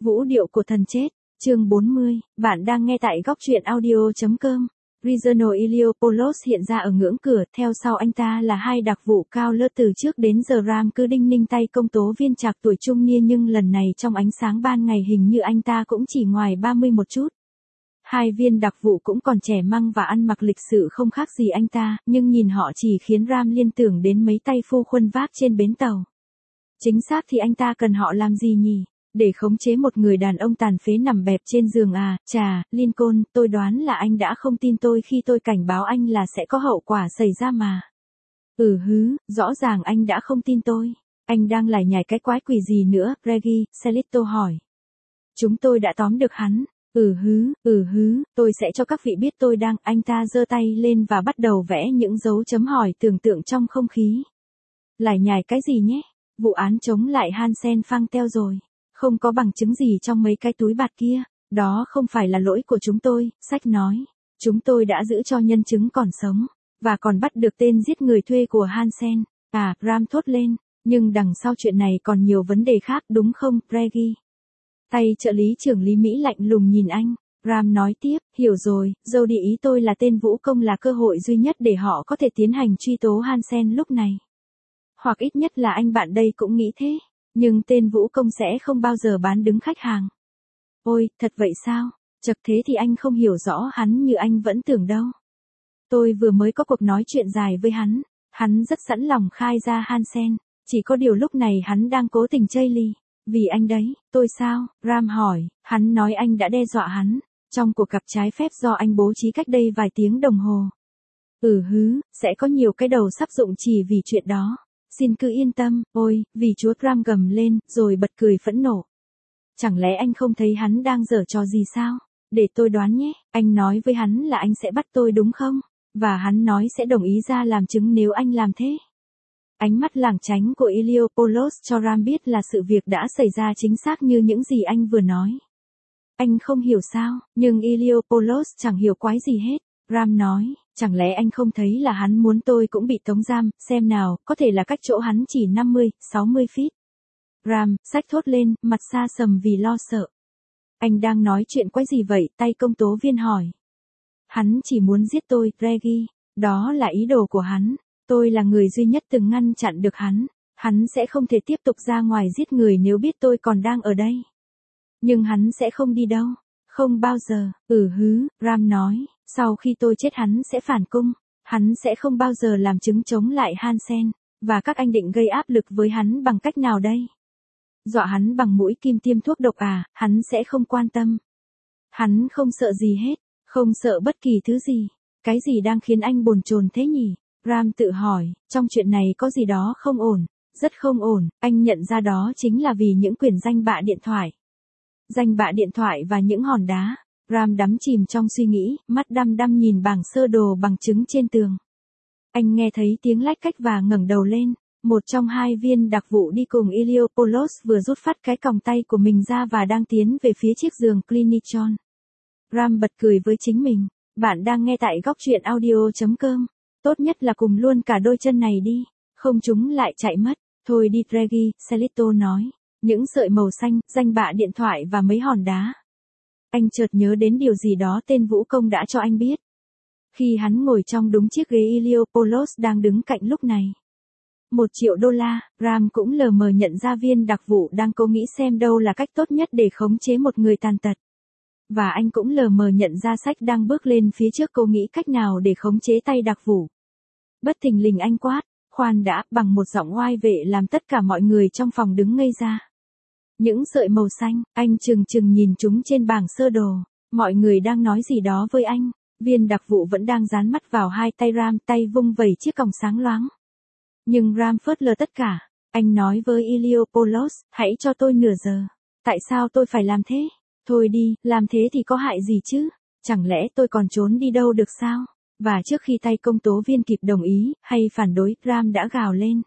Vũ điệu của thần chết, chương 40, bạn đang nghe tại góc truyện audio.com. Regional Iliopoulos hiện ra ở ngưỡng cửa, theo sau anh ta là hai đặc vụ cao lơ từ trước đến giờ Ram cứ đinh ninh tay công tố viên trạc tuổi trung niên nhưng lần này trong ánh sáng ban ngày hình như anh ta cũng chỉ ngoài 30 một chút. Hai viên đặc vụ cũng còn trẻ măng và ăn mặc lịch sự không khác gì anh ta, nhưng nhìn họ chỉ khiến Ram liên tưởng đến mấy tay phu khuân vác trên bến tàu. Chính xác thì anh ta cần họ làm gì nhỉ? Để khống chế một người đàn ông tàn phế nằm bẹp trên giường à? Chà, Lincoln, tôi đoán là anh đã không tin tôi khi tôi cảnh báo anh là sẽ có hậu quả xảy ra mà. Rõ ràng anh đã không tin tôi. Anh đang lải nhải cái quái quỷ gì nữa, Reggie, Celito hỏi. Chúng tôi đã tóm được hắn. Tôi sẽ cho các vị biết tôi đang, anh ta giơ tay lên và bắt đầu vẽ những dấu chấm hỏi tưởng tượng trong không khí. Lải nhải cái gì nhé? Vụ án chống lại Hansen phang teo rồi. Không có bằng chứng gì trong mấy cái túi bạt kia. Đó không phải là lỗi của chúng tôi, sách nói. Chúng tôi đã giữ cho nhân chứng còn sống. Và còn bắt được tên giết người thuê của Hansen. À, Ram thốt lên. Nhưng đằng sau chuyện này còn nhiều vấn đề khác đúng không, Reggie? Tay trợ lý trưởng lý Mỹ lạnh lùng nhìn anh. Ram nói tiếp, hiểu rồi, Jody ý tôi là tên vũ công là cơ hội duy nhất để họ có thể tiến hành truy tố Hansen lúc này. Hoặc ít nhất là anh bạn đây cũng nghĩ thế. Nhưng tên vũ công sẽ không bao giờ bán đứng khách hàng. Ôi, thật vậy sao? Chật thế thì anh không hiểu rõ hắn như anh vẫn tưởng đâu. Tôi vừa mới có cuộc nói chuyện dài với hắn. Hắn rất sẵn lòng khai ra Hansen. Chỉ có điều lúc này hắn đang cố tình chây ly. Vì anh đấy, tôi sao? Ram hỏi, hắn nói anh đã đe dọa hắn. Trong cuộc gặp trái phép do anh bố trí cách đây vài tiếng đồng hồ. Sẽ có nhiều cái đầu sắp rụng chỉ vì chuyện đó. Xin cứ yên tâm, ôi, vì chúa Ram gầm lên, rồi bật cười phẫn nộ. Chẳng lẽ anh không thấy hắn đang giở trò gì sao? Để tôi đoán nhé, anh nói với hắn là anh sẽ bắt tôi đúng không? Và hắn nói sẽ đồng ý ra làm chứng nếu anh làm thế. Ánh mắt lảng tránh của Iliopoulos cho Ram biết là sự việc đã xảy ra chính xác như những gì anh vừa nói. Anh không hiểu sao, nhưng Iliopoulos chẳng hiểu quái gì hết. Ram nói, chẳng lẽ anh không thấy là hắn muốn tôi cũng bị tống giam, xem nào, có thể là cách chỗ hắn chỉ 50, 60 feet. Ram, xách thốt lên, mặt xa sầm vì lo sợ. Anh đang nói chuyện quái gì vậy, tay công tố viên hỏi. Hắn chỉ muốn giết tôi, Reggie, đó là ý đồ của hắn. Tôi là người duy nhất từng ngăn chặn được hắn. Hắn sẽ không thể tiếp tục ra ngoài giết người nếu biết tôi còn đang ở đây. Nhưng hắn sẽ không đi đâu. Không bao giờ, Ram nói, sau khi tôi chết hắn sẽ phản cung. Hắn sẽ không bao giờ làm chứng chống lại Hansen. Và các anh định gây áp lực với hắn bằng cách nào đây? Dọa hắn bằng mũi kim tiêm thuốc độc à, hắn sẽ không quan tâm. Hắn không sợ gì hết, không sợ bất kỳ thứ gì. Cái gì đang khiến anh bồn chồn thế nhỉ? Ram tự hỏi, trong chuyện này có gì đó không ổn, rất không ổn, anh nhận ra đó chính là vì những quyển danh bạ điện thoại. Danh bạ điện thoại và những hòn đá. Ram đắm chìm trong suy nghĩ, mắt đăm đăm nhìn bảng sơ đồ bằng chứng trên tường. Anh nghe thấy tiếng lách cách và ngẩng đầu lên. Một trong hai viên đặc vụ đi cùng Iliopoulos vừa rút phát cái còng tay của mình ra và đang tiến về phía chiếc giường Clinichon. Ram bật cười với chính mình. Bạn đang nghe tại góc truyện audio.com. Tốt nhất là cùng luôn cả đôi chân này đi. Không chúng lại chạy mất. Thôi đi Reggie, Celito nói. Những sợi màu xanh, danh bạ điện thoại và mấy hòn đá. Anh chợt nhớ đến điều gì đó tên vũ công đã cho anh biết. Khi hắn ngồi trong đúng chiếc ghế Iliopoulos đang đứng cạnh lúc này. $1 triệu, Ram cũng lờ mờ nhận ra viên đặc vụ đang cố nghĩ xem đâu là cách tốt nhất để khống chế một người tàn tật. Và anh cũng lờ mờ nhận ra sách đang bước lên phía trước cố nghĩ cách nào để khống chế tay đặc vụ. Bất thình lình anh quát, khoan đã, bằng một giọng oai vệ làm tất cả mọi người trong phòng đứng ngây ra. Những sợi màu xanh, anh chừng nhìn chúng trên bảng sơ đồ. Mọi người đang nói gì đó với anh. Viên đặc vụ vẫn đang dán mắt vào hai tay Ram, tay vung vẩy chiếc còng sáng loáng. Nhưng Ram phớt lờ tất cả. Anh nói với Iliopoulos, hãy cho tôi nửa giờ. Tại sao tôi phải làm thế? Thôi đi, làm thế thì có hại gì chứ? Chẳng lẽ tôi còn trốn đi đâu được sao? Và trước khi tay công tố viên kịp đồng ý, hay phản đối, Ram đã gào lên.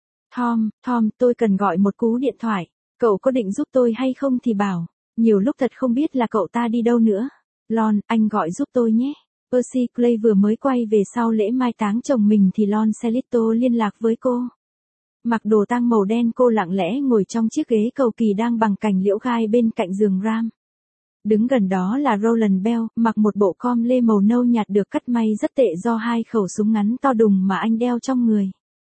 Tom, tôi cần gọi một cú điện thoại. Cậu có định giúp tôi hay không thì bảo. Nhiều lúc thật không biết là cậu ta đi đâu nữa. Lon, anh gọi giúp tôi nhé. Percy Clay vừa mới quay về sau lễ mai táng chồng mình thì Lon Celito liên lạc với cô. Mặc đồ tang màu đen cô lặng lẽ ngồi trong chiếc ghế cầu kỳ đang bằng cành liễu gai bên cạnh giường Ram. Đứng gần đó là Roland Bell, mặc một bộ com lê màu nâu nhạt được cắt may rất tệ do hai khẩu súng ngắn to đùng mà anh đeo trong người.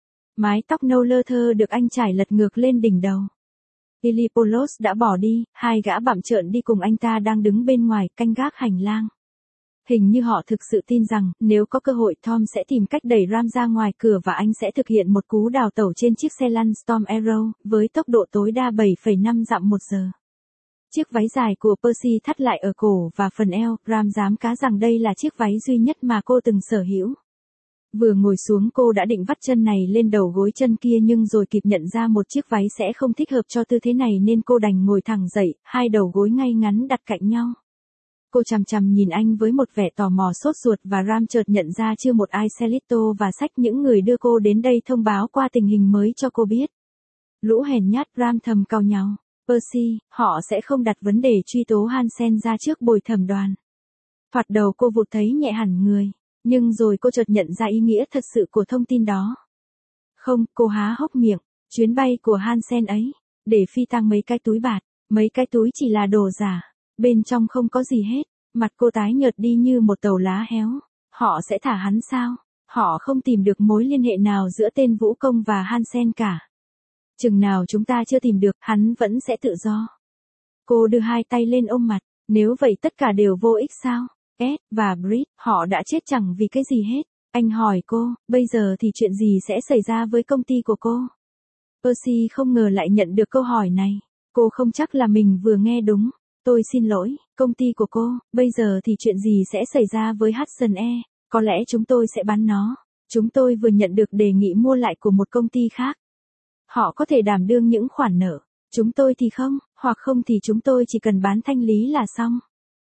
Mái tóc nâu lơ thơ được anh trải lật ngược lên đỉnh đầu. Iliopoulos đã bỏ đi, hai gã bặm trợn đi cùng anh ta đang đứng bên ngoài canh gác hành lang. Hình như họ thực sự tin rằng, nếu có cơ hội Tom sẽ tìm cách đẩy Ram ra ngoài cửa và anh sẽ thực hiện một cú đào tẩu trên chiếc xe lăn Storm Arrow, với tốc độ tối đa 7,5 dặm một giờ. Chiếc váy dài của Percy thắt lại ở cổ và phần eo, Ram dám cá rằng đây là chiếc váy duy nhất mà cô từng sở hữu. Vừa ngồi xuống cô đã định vắt chân này lên đầu gối chân kia nhưng rồi kịp nhận ra một chiếc váy sẽ không thích hợp cho tư thế này nên cô đành ngồi thẳng dậy, hai đầu gối ngay ngắn đặt cạnh nhau. Cô chằm chằm nhìn anh với một vẻ tò mò sốt ruột và Ram chợt nhận ra chưa một ai Celito và sách những người đưa cô đến đây thông báo qua tình hình mới cho cô biết. Lũ hèn nhát, Ram thầm cau nhàu. Percy, họ sẽ không đặt vấn đề truy tố Hansen ra trước bồi thẩm đoàn. Thoạt đầu cô vụt thấy nhẹ hẳn người, nhưng rồi cô chợt nhận ra ý nghĩa thật sự của thông tin đó. Không, cô há hốc miệng, chuyến bay của Hansen ấy, để phi tang mấy cái túi bạt, mấy cái túi chỉ là đồ giả, bên trong không có gì hết, mặt cô tái nhợt đi như một tàu lá héo. Họ sẽ thả hắn sao? Họ không tìm được mối liên hệ nào giữa tên Vũ Công và Hansen cả. Chừng nào chúng ta chưa tìm được, hắn vẫn sẽ tự do. Cô đưa hai tay lên ôm mặt, nếu vậy tất cả đều vô ích sao? Ed và Brit, họ đã chết chẳng vì cái gì hết. Anh hỏi cô, bây giờ thì chuyện gì sẽ xảy ra với công ty của cô? Percy không ngờ lại nhận được câu hỏi này. Cô không chắc là mình vừa nghe đúng. Tôi xin lỗi, công ty của cô, bây giờ thì chuyện gì sẽ xảy ra với Hudson E? Có lẽ chúng tôi sẽ bán nó. Chúng tôi vừa nhận được đề nghị mua lại của một công ty khác. Họ có thể đảm đương những khoản nợ. Chúng tôi thì không, hoặc không thì chúng tôi chỉ cần bán thanh lý là xong.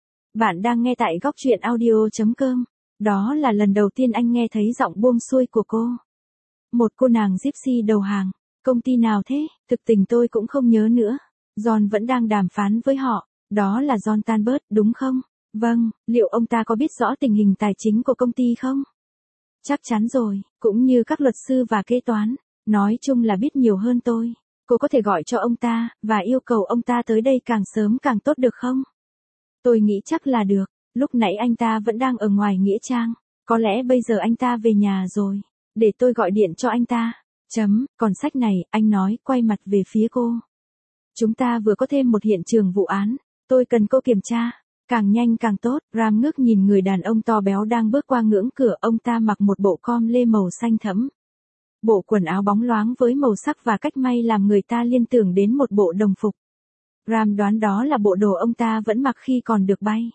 Bạn đang nghe tại góc truyện audio.com. Đó là lần đầu tiên anh nghe thấy giọng buông xuôi của cô. Một cô nàng gypsy đầu hàng. Công ty nào thế? Thực tình tôi cũng không nhớ nữa. John vẫn đang đàm phán với họ. Đó là John Talbot, đúng không? Vâng, liệu ông ta có biết rõ tình hình tài chính của công ty không? Chắc chắn rồi, cũng như các luật sư và kế toán. Nói chung là biết nhiều hơn tôi. Cô có thể gọi cho ông ta, và yêu cầu ông ta tới đây càng sớm càng tốt được không? Tôi nghĩ chắc là được. Lúc nãy anh ta vẫn đang ở ngoài nghĩa trang. Có lẽ bây giờ anh ta về nhà rồi. Để tôi gọi điện cho anh ta. Còn sách này, anh nói, quay mặt về phía cô. Chúng ta vừa có thêm một hiện trường vụ án. Tôi cần cô kiểm tra. Càng nhanh càng tốt. Ram ngước nhìn người đàn ông to béo đang bước qua ngưỡng cửa. Ông ta mặc một bộ com lê màu xanh thẫm. Bộ quần áo bóng loáng với màu sắc và cách may làm người ta liên tưởng đến một bộ đồng phục. Ram đoán đó là bộ đồ ông ta vẫn mặc khi còn được bay.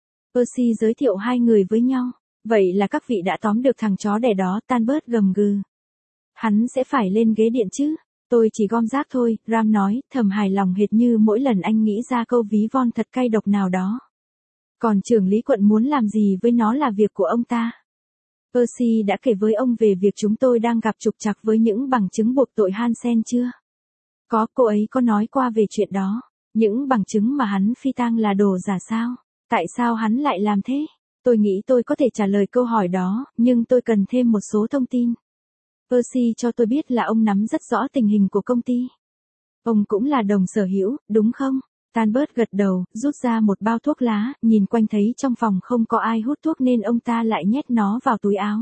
Percy giới thiệu hai người với nhau. Vậy là các vị đã tóm được thằng chó đẻ đó, Talbot gầm gừ. Hắn sẽ phải lên ghế điện chứ. Tôi chỉ gom rác thôi, Ram nói, thầm hài lòng hệt như mỗi lần anh nghĩ ra câu ví von thật cay độc nào đó. Còn trưởng lý quận muốn làm gì với nó là việc của ông ta. Percy đã kể với ông về việc chúng tôi đang gặp trục trặc với những bằng chứng buộc tội Hansen chưa? Có, cô ấy có nói qua về chuyện đó. Những bằng chứng mà hắn phi tang là đồ giả sao? Tại sao hắn lại làm thế? Tôi nghĩ tôi có thể trả lời câu hỏi đó, nhưng tôi cần thêm một số thông tin. Percy cho tôi biết là ông nắm rất rõ tình hình của công ty. Ông cũng là đồng sở hữu, đúng không? Talbot gật đầu, rút ra một bao thuốc lá, nhìn quanh thấy trong phòng không có ai hút thuốc nên ông ta lại nhét nó vào túi áo.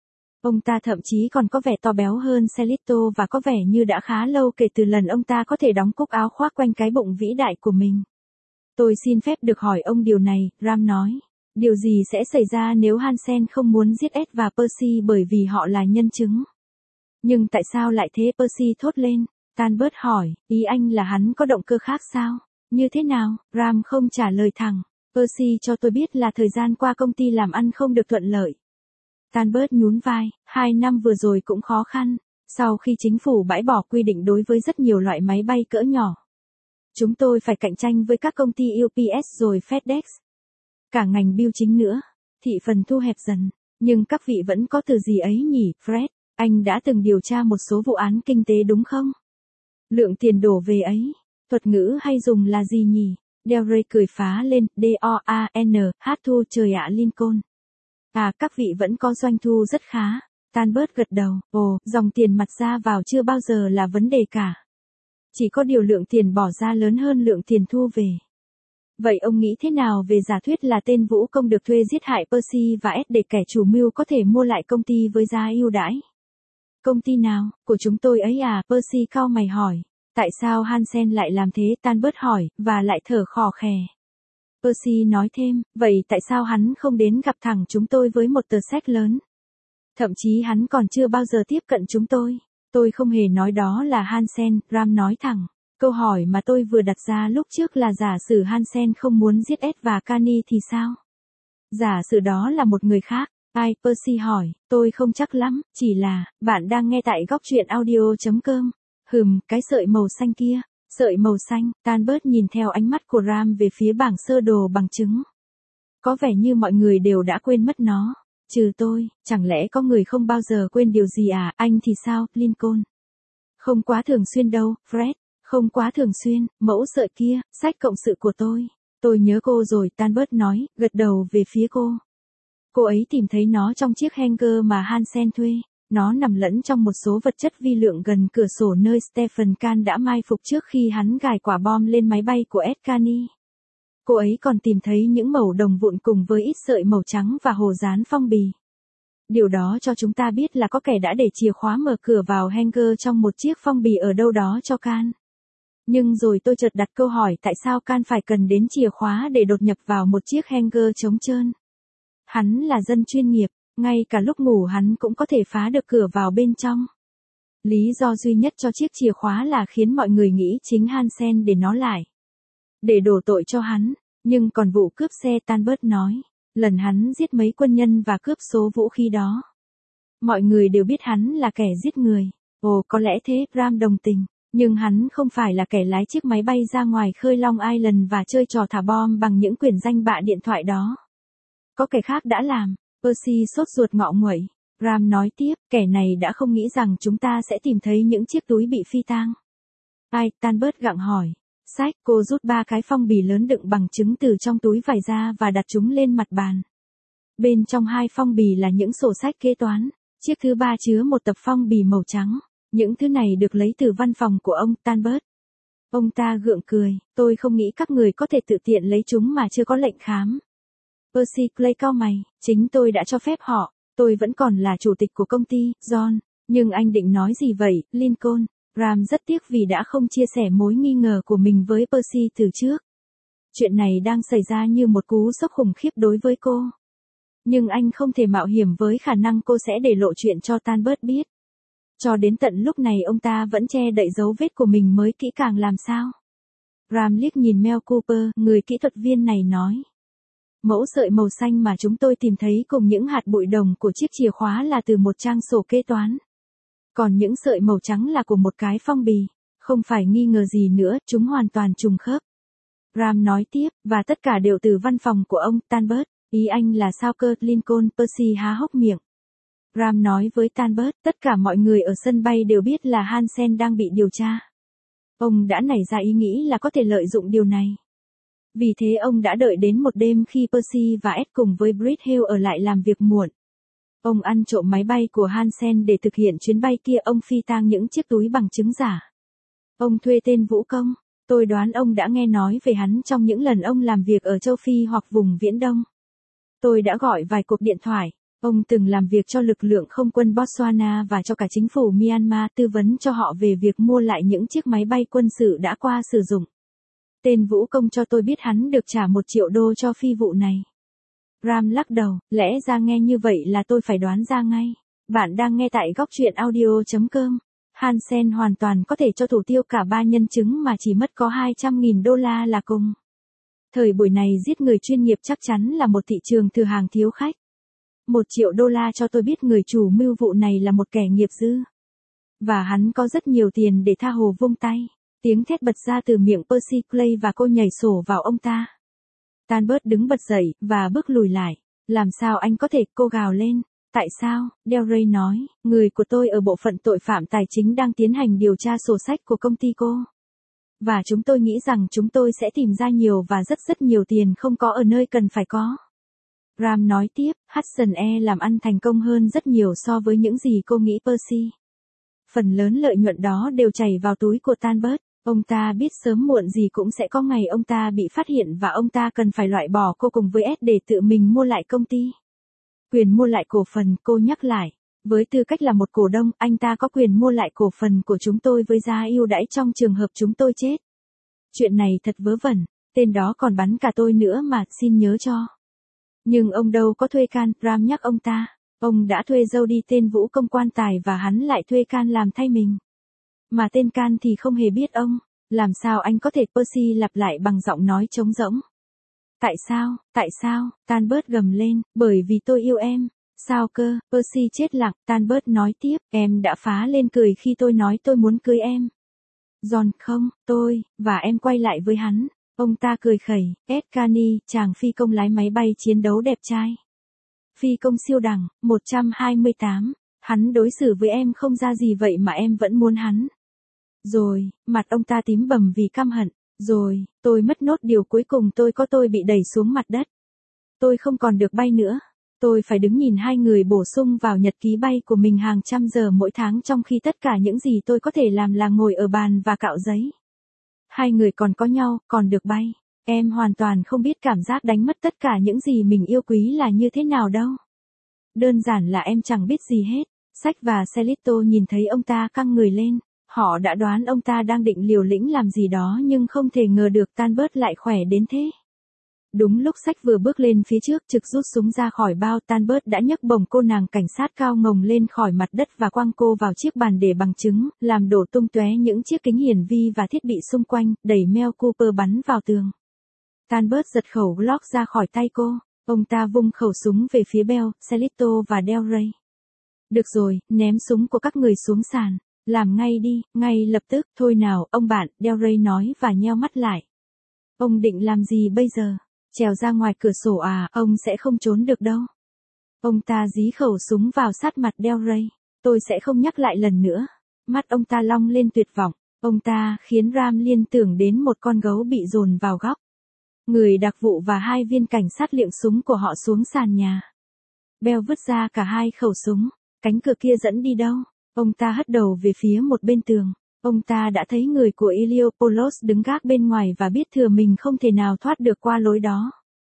Ông ta thậm chí còn có vẻ to béo hơn Celito và có vẻ như đã khá lâu kể từ lần ông ta có thể đóng cúc áo khoác quanh cái bụng vĩ đại của mình. Tôi xin phép được hỏi ông điều này, Ram nói. Điều gì sẽ xảy ra nếu Hansen không muốn giết Ed và Percy bởi vì họ là nhân chứng? Nhưng tại sao lại thế? Percy thốt lên. Talbot hỏi, ý anh là hắn có động cơ khác sao? Như thế nào? Ram không trả lời thẳng. Percy cho tôi biết là thời gian qua công ty làm ăn không được thuận lợi. Talbot nhún vai, 2 năm vừa rồi cũng khó khăn, sau khi chính phủ bãi bỏ quy định đối với rất nhiều loại máy bay cỡ nhỏ. Chúng tôi phải cạnh tranh với các công ty UPS rồi FedEx. Cả ngành bưu chính nữa, thị phần thu hẹp dần, nhưng các vị vẫn có từ gì ấy nhỉ, Fred? Anh đã từng điều tra một số vụ án kinh tế đúng không? Lượng tiền đổ về ấy, thuật ngữ hay dùng là gì nhỉ? Delray cười phá lên, D-O-A-N, hát thu trời ạ Lincoln. À, các vị vẫn có doanh thu rất khá. Talbot gật đầu, dòng tiền mặt ra vào chưa bao giờ là vấn đề cả. Chỉ có điều lượng tiền bỏ ra lớn hơn lượng tiền thu về. Vậy ông nghĩ thế nào về giả thuyết là tên vũ công được thuê giết hại Percy và Ed để kẻ chủ mưu có thể mua lại công ty với giá ưu đãi? Công ty nào? Của chúng tôi ấy à? Percy cau mày hỏi. Tại sao Hansen lại làm thế? Talbot hỏi, và lại thở khò khè. Percy nói thêm, vậy tại sao hắn không đến gặp thẳng chúng tôi với một tờ séc lớn? Thậm chí hắn còn chưa bao giờ tiếp cận chúng tôi. Tôi không hề nói đó là Hansen, Ram nói thẳng. Câu hỏi mà tôi vừa đặt ra lúc trước là giả sử Hansen không muốn giết Ed và Cani thì sao? Giả sử đó là một người khác. Ai? Percy hỏi, tôi không chắc lắm, chỉ là, bạn đang nghe tại góc truyện audio.com. Cái sợi màu xanh kia. Sợi màu xanh, Talbot nhìn theo ánh mắt của Ram về phía bảng sơ đồ bằng chứng. Có vẻ như mọi người đều đã quên mất nó. Trừ tôi, chẳng lẽ có người không bao giờ quên điều gì à? Anh thì sao, Lincoln? Không quá thường xuyên đâu, Fred. Không quá thường xuyên, mẫu sợi kia, sách cộng sự của tôi. Tôi nhớ cô rồi, Talbot nói, gật đầu về phía cô. Cô ấy tìm thấy nó trong chiếc hanger mà Hansen thuê. Nó nằm lẫn trong một số vật chất vi lượng gần cửa sổ nơi Stephen Kahn đã mai phục trước khi hắn gài quả bom lên máy bay của Ed Carney. Cô ấy còn tìm thấy những mẩu đồng vụn cùng với ít sợi màu trắng và hồ dán phong bì. Điều đó cho chúng ta biết là có kẻ đã để chìa khóa mở cửa vào hanger trong một chiếc phong bì ở đâu đó cho Kahn. Nhưng rồi tôi chợt đặt câu hỏi tại sao Kahn phải cần đến chìa khóa để đột nhập vào một chiếc hanger trống trơn. Hắn là dân chuyên nghiệp, ngay cả lúc ngủ hắn cũng có thể phá được cửa vào bên trong. Lý do duy nhất cho chiếc chìa khóa là khiến mọi người nghĩ chính Hansen để nó lại. Để đổ tội cho hắn, nhưng còn vụ cướp xe Talbot nói, lần hắn giết mấy quân nhân và cướp số vũ khí đó. Mọi người đều biết hắn là kẻ giết người. Có lẽ thế, Ram đồng tình. Nhưng hắn không phải là kẻ lái chiếc máy bay ra ngoài khơi Long Island và chơi trò thả bom bằng những quyển danh bạ điện thoại đó. Có kẻ khác đã làm. Percy sốt ruột ngọ nguậy. Ram nói tiếp, kẻ này đã không nghĩ rằng chúng ta sẽ tìm thấy những chiếc túi bị phi tang. Ai? Talbot gặng hỏi. Sách, cô rút 3 cái phong bì lớn đựng bằng chứng từ trong túi vải ra và đặt chúng lên mặt bàn. Bên trong 2 phong bì là những sổ sách kế toán. Chiếc thứ 3 chứa một tập phong bì màu trắng. Những thứ này được lấy từ văn phòng của ông Talbot. Ông ta gượng cười, tôi không nghĩ các người có thể tự tiện lấy chúng mà chưa có lệnh khám. Percy Clay cau mày, chính tôi đã cho phép họ, tôi vẫn còn là chủ tịch của công ty, John. Nhưng anh định nói gì vậy, Lincoln? Ram rất tiếc vì đã không chia sẻ mối nghi ngờ của mình với Percy từ trước. Chuyện này đang xảy ra như một cú sốc khủng khiếp đối với cô. Nhưng anh không thể mạo hiểm với khả năng cô sẽ để lộ chuyện cho Talbot biết. Cho đến tận lúc này ông ta vẫn che đậy dấu vết của mình mới kỹ càng làm sao. Ram liếc nhìn Mel Cooper, người kỹ thuật viên này nói. Mẫu sợi màu xanh mà chúng tôi tìm thấy cùng những hạt bụi đồng của chiếc chìa khóa là từ một trang sổ kế toán. Còn những sợi màu trắng là của một cái phong bì. Không phải nghi ngờ gì nữa, chúng hoàn toàn trùng khớp. Ram nói tiếp, và tất cả đều từ văn phòng của ông Talbot. Ý anh là sao cơ, Lincoln? Percy há hốc miệng. Ram nói với Talbot, tất cả mọi người ở sân bay đều biết là Hansen đang bị điều tra. Ông đã nảy ra ý nghĩ là có thể lợi dụng điều này. Vì thế ông đã đợi đến một đêm khi Percy và Ed cùng với Bridhill ở lại làm việc muộn. Ông ăn trộm máy bay của Hansen để thực hiện chuyến bay kia. Ông phi tang những chiếc túi bằng chứng giả. Ông thuê tên vũ công. Tôi đoán ông đã nghe nói về hắn trong những lần ông làm việc ở châu Phi hoặc vùng Viễn Đông. Tôi đã gọi vài cuộc điện thoại. Ông từng làm việc cho lực lượng không quân Botswana và cho cả chính phủ Myanmar, tư vấn cho họ về việc mua lại những chiếc máy bay quân sự đã qua sử dụng. Tên vũ công cho tôi biết hắn được trả 1 triệu đô cho phi vụ này. Ram lắc đầu, lẽ ra nghe như vậy là tôi phải đoán ra ngay. Bạn đang nghe tại góc truyện audio.com. Hansen hoàn toàn có thể cho thủ tiêu cả 3 nhân chứng mà chỉ mất có 200.000 đô la là cùng. Thời buổi này giết người chuyên nghiệp chắc chắn là một thị trường thừa hàng thiếu khách. 1 triệu đô la cho tôi biết người chủ mưu vụ này là một kẻ nghiệp dư. Và hắn có rất nhiều tiền để tha hồ vung tay. Tiếng thét bật ra từ miệng Percy Clay và cô nhảy sổ vào ông ta. Talbot đứng bật dậy, và bước lùi lại. Làm sao anh có thể, cô gào lên. Tại sao, Delray nói, người của tôi ở bộ phận tội phạm tài chính đang tiến hành điều tra sổ sách của công ty cô. Và chúng tôi nghĩ rằng chúng tôi sẽ tìm ra nhiều và rất nhiều tiền không có ở nơi cần phải có. Ram nói tiếp, Hudson làm ăn thành công hơn rất nhiều so với những gì cô nghĩ Percy. Phần lớn lợi nhuận đó đều chảy vào túi của Talbot. Ông ta biết sớm muộn gì cũng sẽ có ngày ông ta bị phát hiện và ông ta cần phải loại bỏ cô cùng với S để tự mình mua lại công ty. Quyền mua lại cổ phần, cô nhắc lại. Với tư cách là một cổ đông, anh ta có quyền mua lại cổ phần của chúng tôi với giá ưu đãi trong trường hợp chúng tôi chết. Chuyện này thật vớ vẩn, tên đó còn bắn cả tôi nữa mà, xin nhớ cho. Nhưng ông đâu có thuê Can, Ram nhắc ông ta. Ông đã thuê dâu đi tên Vũ Công quan tài và hắn lại thuê Can làm thay mình. Mà tên Can thì không hề biết ông. Làm sao anh có thể, Percy lặp lại bằng giọng nói trống rỗng. Tại sao, Talbot gầm lên, bởi vì tôi yêu em. Sao cơ, Percy chết lặng, Talbot nói tiếp, em đã phá lên cười khi tôi nói tôi muốn cưới em. John không, và em quay lại với hắn. Ông ta cười khẩy, Ed Carney, chàng phi công lái máy bay chiến đấu đẹp trai. Phi công siêu đẳng, 128, hắn đối xử với em không ra gì vậy mà em vẫn muốn hắn. Rồi, mặt ông ta tím bầm vì căm hận. Rồi, tôi mất nốt điều cuối cùng tôi bị đẩy xuống mặt đất. Tôi không còn được bay nữa. Tôi phải đứng nhìn hai người bổ sung vào nhật ký bay của mình hàng trăm giờ mỗi tháng trong khi tất cả những gì tôi có thể làm là ngồi ở bàn và cạo giấy. Hai người còn có nhau, còn được bay. Em hoàn toàn không biết cảm giác đánh mất tất cả những gì mình yêu quý là như thế nào đâu. Đơn giản là em chẳng biết gì hết. Sách và Celito nhìn thấy ông ta căng người lên. Họ đã đoán ông ta đang định liều lĩnh làm gì đó nhưng không thể ngờ được Talbot lại khỏe đến thế. Đúng lúc Sách vừa bước lên phía trước trực rút súng ra khỏi bao, Talbot đã nhấc bổng cô nàng cảnh sát cao ngồng lên khỏi mặt đất và quăng cô vào chiếc bàn để bằng chứng, làm đổ tung tóe những chiếc kính hiển vi và thiết bị xung quanh, đẩy Mel Cooper bắn vào tường. Talbot giật khẩu Glock ra khỏi tay cô, ông ta vung khẩu súng về phía Bell, Celito và Del Rey. Được rồi, ném súng của các người xuống sàn. Làm ngay đi, ngay lập tức, thôi nào, ông bạn, Del Rey nói và nheo mắt lại. Ông định làm gì bây giờ? Trèo ra ngoài cửa sổ à, ông sẽ không trốn được đâu. Ông ta dí khẩu súng vào sát mặt Del Rey. Tôi sẽ không nhắc lại lần nữa. Mắt ông ta long lên tuyệt vọng. Ông ta khiến Ram liên tưởng đến một con gấu bị dồn vào góc. Người đặc vụ và hai viên cảnh sát liệng súng của họ xuống sàn nhà. Bell vứt ra cả hai khẩu súng. Cánh cửa kia dẫn đi đâu? Ông ta hất đầu về phía một bên tường. Ông ta đã thấy người của Iliopoulos đứng gác bên ngoài và biết thừa mình không thể nào thoát được qua lối đó.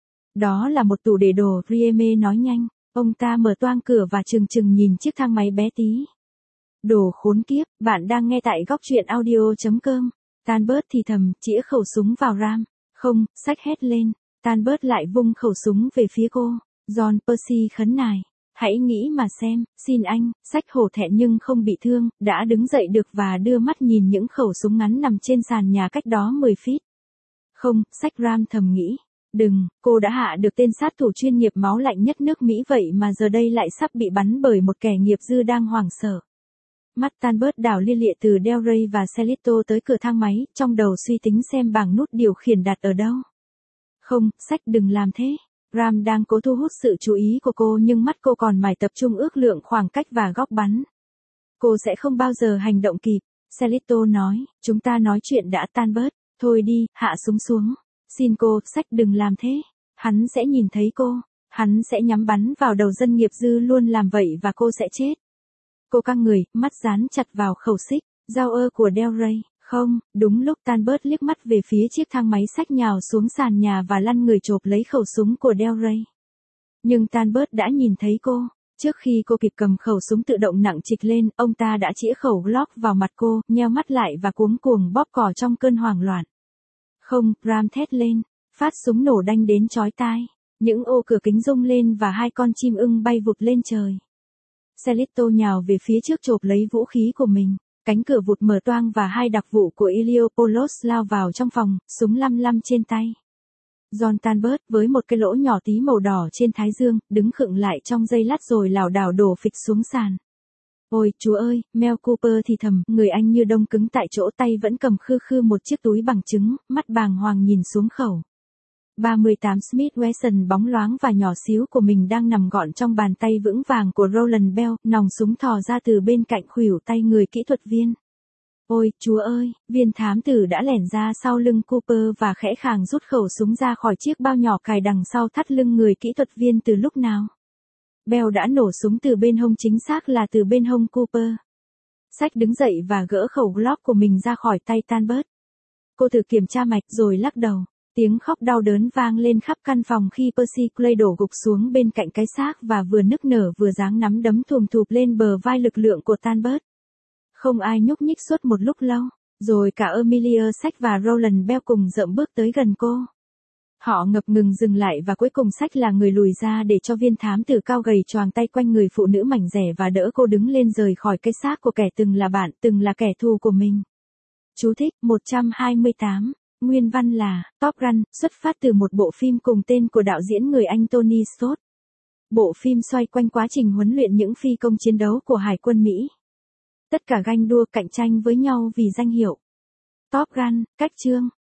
Đó là một tủ để đồ, Rieme nói nhanh. Ông ta mở toang cửa và chừng nhìn chiếc thang máy bé tí. Đồ khốn kiếp, bạn đang nghe tại góc truyện audio.com. Talbot thì thầm, chĩa khẩu súng vào Ram. Không, Sách hét lên. Talbot lại vung khẩu súng về phía cô. John, Percy khấn nài. Hãy nghĩ mà xem, xin anh, Sách hổ thẹn nhưng không bị thương, đã đứng dậy được và đưa mắt nhìn những khẩu súng ngắn nằm trên sàn nhà cách đó 10 feet. Không, Sách, Ram thầm nghĩ. Đừng, cô đã hạ được tên sát thủ chuyên nghiệp máu lạnh nhất nước Mỹ vậy mà giờ đây lại sắp bị bắn bởi một kẻ nghiệp dư đang hoảng sợ. Mắt Talbot đảo lia lịa từ Del Rey và Celito tới cửa thang máy, trong đầu suy tính xem bảng nút điều khiển đặt ở đâu. Không, Sách đừng làm thế. Ram đang cố thu hút sự chú ý của cô nhưng mắt cô còn mải tập trung ước lượng khoảng cách và góc bắn. Cô sẽ không bao giờ hành động kịp. Celito nói, chúng ta nói chuyện đã. Talbot, thôi đi, hạ súng xuống. Xin cô, Sách đừng làm thế. Hắn sẽ nhìn thấy cô. Hắn sẽ nhắm bắn vào đầu dân nghiệp dư luôn làm vậy và cô sẽ chết. Cô căng người, mắt dán chặt vào khẩu xích, dao của Del Rey. Không, đúng lúc Talbot liếc mắt về phía chiếc thang máy Sách nhào xuống sàn nhà và lăn người chộp lấy khẩu súng của Del Rey. Nhưng Talbot đã nhìn thấy cô. Trước khi cô kịp cầm khẩu súng tự động nặng trịch lên, ông ta đã chĩa khẩu Glock vào mặt cô, nheo mắt lại và cuống cuồng bóp cò trong cơn hoảng loạn. Không, Ram thét lên. Phát súng nổ đanh đến chói tai. Những ô cửa kính rung lên và hai con chim ưng bay vụt lên trời. Celito nhào về phía trước chộp lấy vũ khí của mình. Cánh cửa vụt mở toang và hai đặc vụ của Iliopoulos lao vào trong phòng, súng lăm trên tay. John Talbot với một cái lỗ nhỏ tí màu đỏ trên thái dương, đứng khựng lại trong giây lát rồi lảo đảo đổ phịch xuống sàn. Ôi, Chúa ơi, Mel Cooper thì thầm, người anh như đông cứng tại chỗ, tay vẫn cầm khư một chiếc túi bằng chứng, mắt bàng hoàng nhìn xuống khẩu. 38 Smith Wesson bóng loáng và nhỏ xíu của mình đang nằm gọn trong bàn tay vững vàng của Roland Bell, nòng súng thò ra từ bên cạnh khuỷu tay người kỹ thuật viên. Ôi, Chúa ơi, viên thám tử đã lẻn ra sau lưng Cooper và khẽ khàng rút khẩu súng ra khỏi chiếc bao nhỏ cài đằng sau thắt lưng người kỹ thuật viên từ lúc nào. Bell đã nổ súng từ bên hông, chính xác là từ bên hông Cooper. Sách đứng dậy và gỡ khẩu Glock của mình ra khỏi tay Talbot. Cô thử kiểm tra mạch rồi lắc đầu. Tiếng khóc đau đớn vang lên khắp căn phòng khi Percy Clay đổ gục xuống bên cạnh cái xác và vừa nức nở vừa giáng nắm đấm thùm thụp lên bờ vai lực lượng của Talbot. Không ai nhúc nhích suốt một lúc lâu, rồi cả Amelia Sách và Roland Bell cùng dậm bước tới gần cô. Họ ngập ngừng dừng lại và cuối cùng Sách là người lùi ra để cho viên thám tử cao gầy choàng tay quanh người phụ nữ mảnh rẻ và đỡ cô đứng lên rời khỏi cái xác của kẻ từng là bạn, từng là kẻ thù của mình. Chú thích 128. Nguyên văn là Top Gun, xuất phát từ một bộ phim cùng tên của đạo diễn người Anh Tony Scott. Bộ phim xoay quanh quá trình huấn luyện những phi công chiến đấu của Hải quân Mỹ. Tất cả ganh đua cạnh tranh với nhau vì danh hiệu. Top Gun, cách chương.